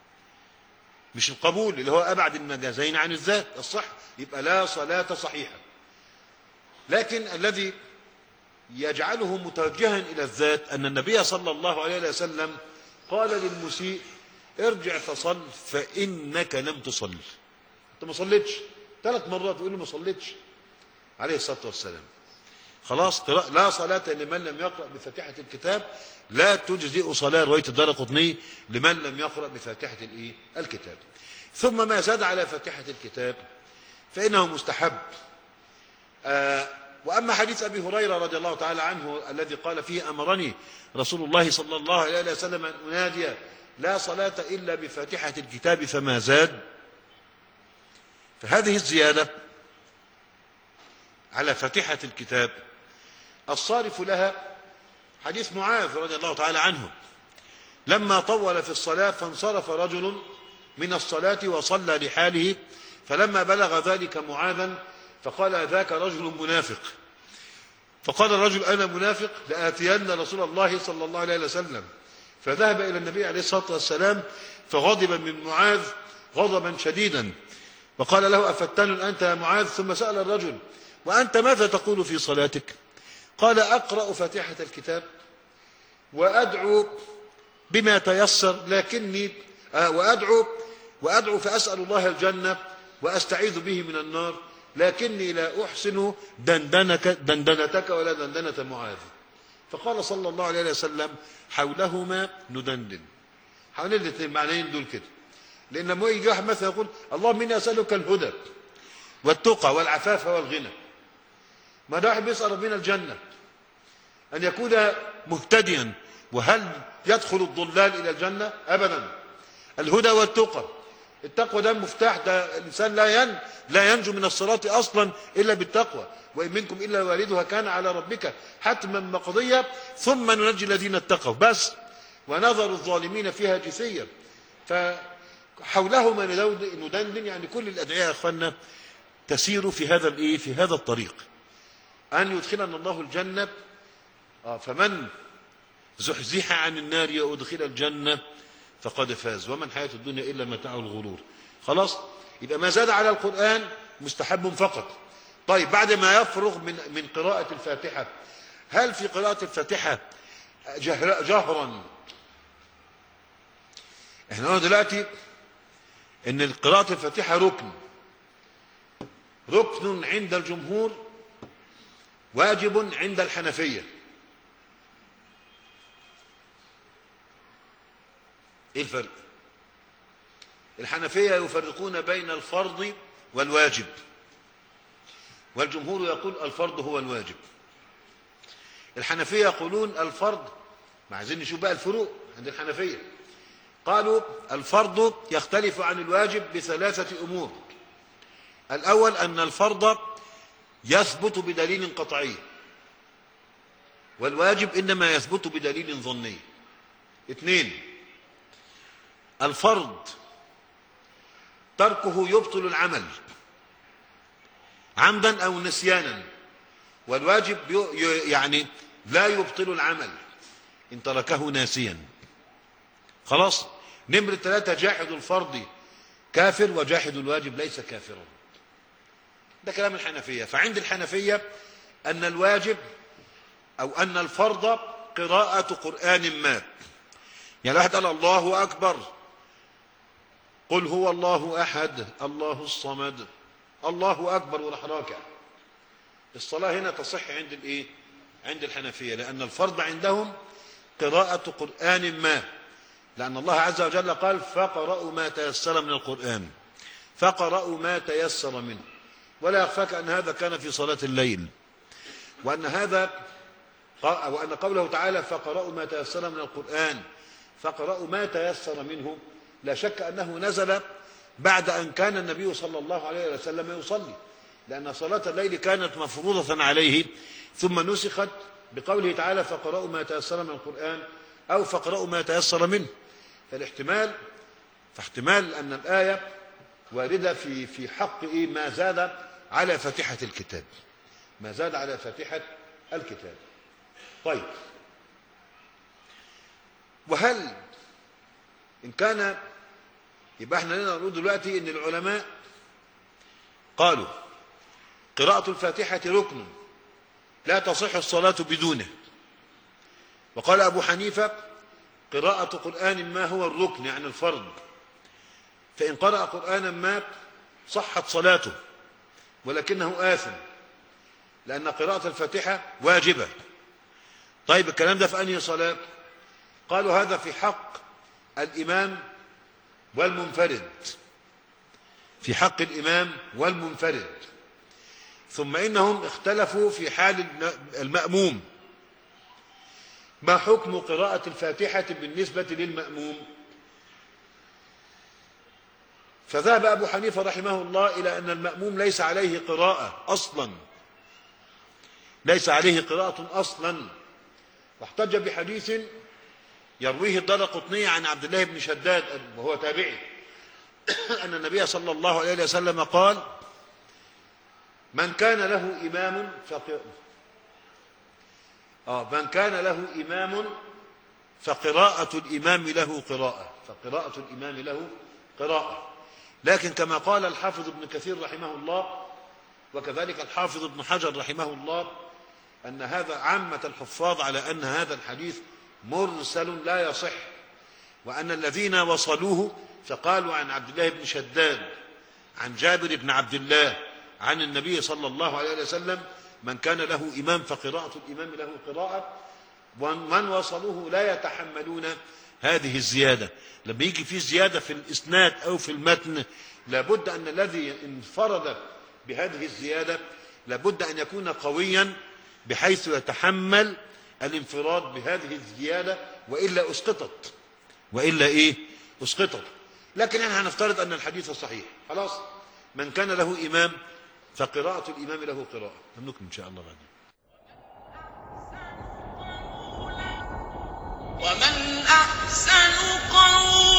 مش القبول اللي هو أبعد المجازين عن الذات، الصحة. يبقى لا صلاة صحيحة. لكن الذي يجعله متوجها إلى الذات أن النبي صلى الله عليه وسلم قال للمسيء: ارجع فصل فإنك لم تصل. أنت ما صليتش ثلاث مرات، تقول له ما صليتش عليه الصلاة والسلام. خلاص، لا صلاة لمن لم يقرأ بفاتحة الكتاب، لا تجزئ صلاة، رواية الدارقطني، لمن لم يقرأ بفاتحة الكتاب. ثم ما زاد على فاتحة الكتاب فإنه مستحب. آه وأما حديث أبي هريرة رضي الله تعالى عنه الذي قال فيه: أمرني رسول الله صلى الله عليه وسلم أن أنادي لا صلاة إلا بفاتحة الكتاب فما زاد، فهذه الزيادة على فاتحة الكتاب الصارف لها حديث معاذ رضي الله تعالى عنه لما طول في الصلاة فانصرف رجل من الصلاة وصلى لحاله، فلما بلغ ذلك معاذا فقال ذاك رجل منافق. فقال الرجل أنا منافق لآتين رسول الله صلى الله عليه وسلم. فذهب إلى النبي عليه الصلاة والسلام فغضب من معاذ غضبا شديدا، وقال له أفتان أنت يا معاذ؟ ثم سأل الرجل وأنت ماذا تقول في صلاتك؟ قال أقرأ فاتحة الكتاب وأدعو بما تيسر، لكني آه وأدعو وأدعو فأسأل الله الجنة وأستعيذ به من النار، لكني لا أحسن دندنك دندنتك ولا دندنة معاذ. فقال صلى الله عليه وسلم حولهما ندندن. حول المعنيين دول كده، لأن لما يجي واحد مثلا يقول اللهم إني أسألك الهدى والتقى والعفاف والغنى، ما ده واحد بيسأل ربنا الجنة أن يكون مهتديا، وهل يدخل الضلال إلى الجنة؟ أبدا. الهدى والتقى، التقوى ده مفتاح، ده الإنسان لا ين لا ينجو من الصراط أصلا إلا بالتقوى، وإن منكم إلا واردها كان على ربك حتما مقضية ثم ننجي الذين اتقوا بس ونذر الظالمين فيها جثيا. فحولهما ندندن، يعني كل الأدعية يا أخوانا تسير في هذا الإيه في هذا الطريق، أن يدخلنا الله الجنة. فمن زحزح عن النار وأدخل الجنة فقد فاز، وما الحياة الدنيا إلا متاع الغرور. خلاص، يبقى ما زاد على القرآن مستحب فقط. طيب بعد ما يفرغ من من قراءة الفاتحة، هل في قراءة الفاتحة جهر جهرا؟ احنا قلنا دلوقتي ان قراءة الفاتحة ركن ركن عند الجمهور، واجب عند الحنفية. ايه الفرق؟ الحنفية يفرقون بين الفرض والواجب، والجمهور يقول الفرض هو الواجب. الحنفية يقولون الفرض، ما عايزين نشوف بقى الفروق عند الحنفية. قالوا الفرض يختلف عن الواجب بثلاثة أمور. الأول أن الفرض يثبت بدليل قطعي، والواجب إنما يثبت بدليل ظني. اثنين، الفرض تركه يبطل العمل عمدا أو نسيانا، والواجب يعني لا يبطل العمل إن تركه ناسيا. خلاص. نمرة ثلاثة، جاحد الفرض كافر وجاحد الواجب ليس كافرا. ده كلام الحنفية. فعند الحنفية أن الواجب أو أن الفرض قراءة قرآن ما، يعني واحد قال الله أكبر، قل هو الله أحد الله الصمد الله أكبر وراح راكع، الصلاة هنا تصح عند الإيه؟ عند الحنفية، لأن الفرض عندهم قراءة قرآن ما، لأن الله عز وجل قال فقرأوا ما تيسر من القرآن، فقرأوا ما تيسر منه. ولا يخفاك أن هذا كان في صلاة الليل، وأن هذا وأن قوله تعالى فقرأوا ما تيسر من القرآن، فقرأوا ما تيسر منه، لا شك أنه نزل بعد أن كان النبي صلى الله عليه وسلم يصلي، لأن صلاة الليل كانت مفروضة عليه ثم نسخت بقوله تعالى فقرأوا ما تيسر من القرآن أو فقرأوا ما تيسر منه. فالاحتمال فاحتمال أن الآية واردة في في حق إيه ما زاد على فاتحة الكتاب، ما زاد على فاتحة الكتاب. طيب، وهل إن كان، يبقى احنا لنا نقول دلوقتي ان العلماء قالوا قراءة الفاتحة ركن لا تصح الصلاة بدونه، وقال أبو حنيفة قراءة قرآن ما هو الركن يعني الفرض، فإن قرأ قرآنا ما صحت صلاته ولكنه آثم لأن قراءة الفاتحة واجبة. طيب الكلام ده في أنهي صلاة؟ قالوا هذا في حق الإمام والمنفرد، في حق الإمام والمنفرد. ثم إنهم اختلفوا في حال المأموم، ما حكم قراءة الفاتحة بالنسبة للمأموم؟ فذهب أبو حنيفة رحمه الله إلى أن المأموم ليس عليه قراءة أصلا، ليس عليه قراءة أصلا، واحتج بحديث يرويه الدارقطني عن عبد الله بن شداد وهو تابعي، أن النبي صلى الله عليه وسلم قال: من كان له إمام فق... آه من كان له إمام فقراءة الإمام له قراءة فقراءة الإمام له قراءة. لكن كما قال الحافظ ابن كثير رحمه الله، وكذلك الحافظ ابن حجر رحمه الله، أن هذا عامة الحفاظ على أن هذا الحديث مرسل لا يصح، وأن الذين وصلوه فقالوا عن عبد الله بن شداد عن جابر بن عبد الله عن النبي صلى الله عليه وسلم: من كان له إمام فقراءة الإمام له قراءة. ومن وصلوه لا يتحملون هذه الزيادة. لما يجي في زيادة في الإسناد أو في المتن، لابد أن الذي انفرد بهذه الزيادة لابد أن يكون قويا بحيث يتحمل الانفراد بهذه الزيادة، وإلا أسقطت وإلا إيه أسقطت. لكن احنا هنفترض أن الحديث صحيح، خلاص. من كان له إمام فقراءة الإمام له قراءة. نكمل إن شاء الله بعدين. ومن أحسن قولا